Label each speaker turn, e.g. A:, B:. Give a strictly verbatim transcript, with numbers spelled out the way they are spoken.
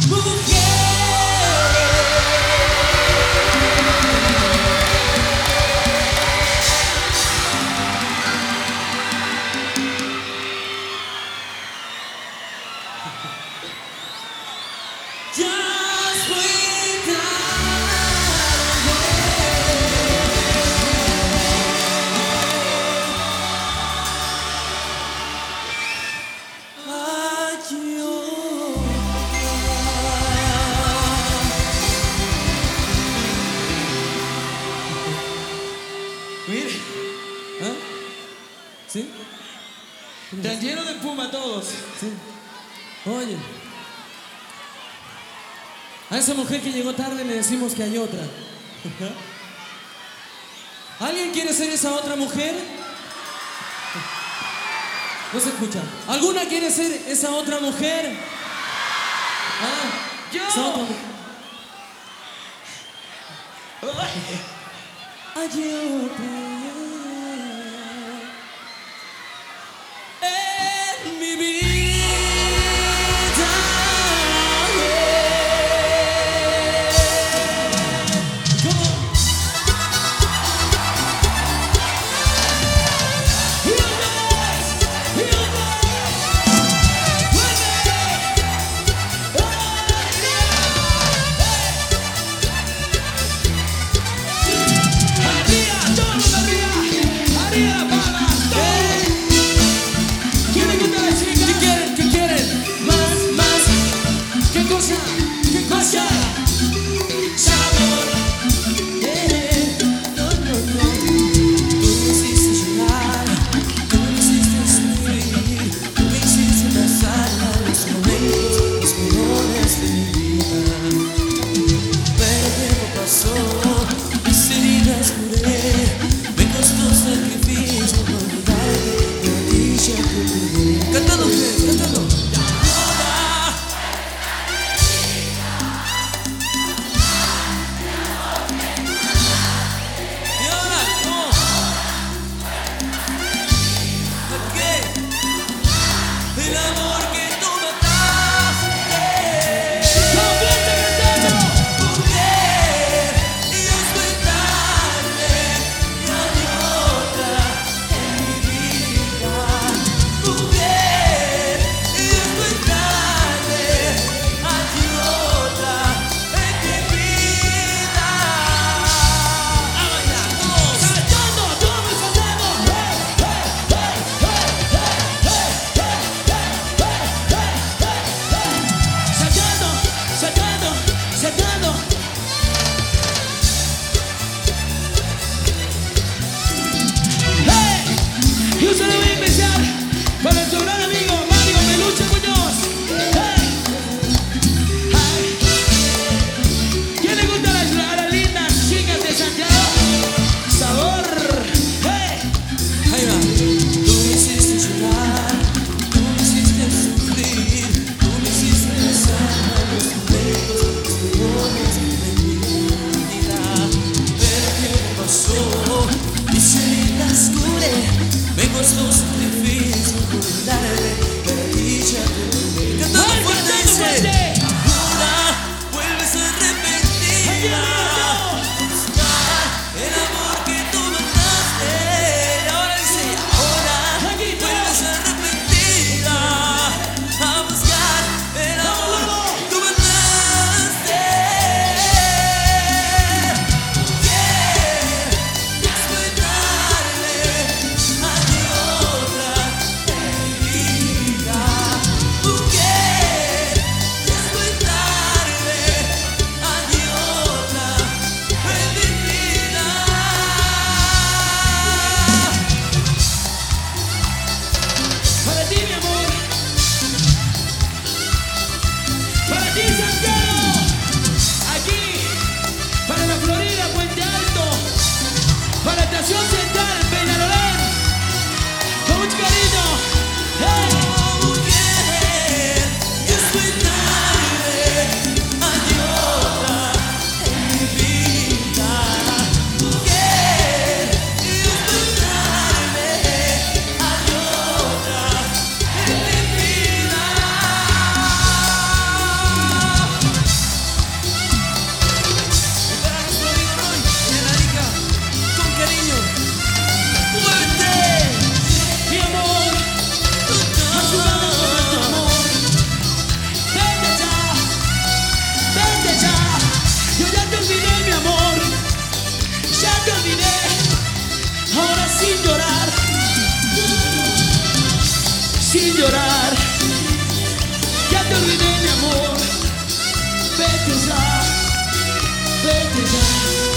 A: Mire,
B: ¿Ah? ¿Sí?
A: están llenos de espuma todos.
B: Sí. Oye, a esa mujer que llegó tarde le decimos que hay otra. ¿Alguien quiere ser esa otra mujer? No se escucha. ¿Alguna quiere ser esa otra mujer? Ah,
A: ¡Yo!
B: esa otra mujer. Hay otra en mi vida. ¿Cómo? Y otra vez, y otra vez. ¡Fuerte! ¡Arriba! ¡Todo el mundo arriba!
A: sin llorar. Ya te olvidé, mi amor. Vete ya, vete ya.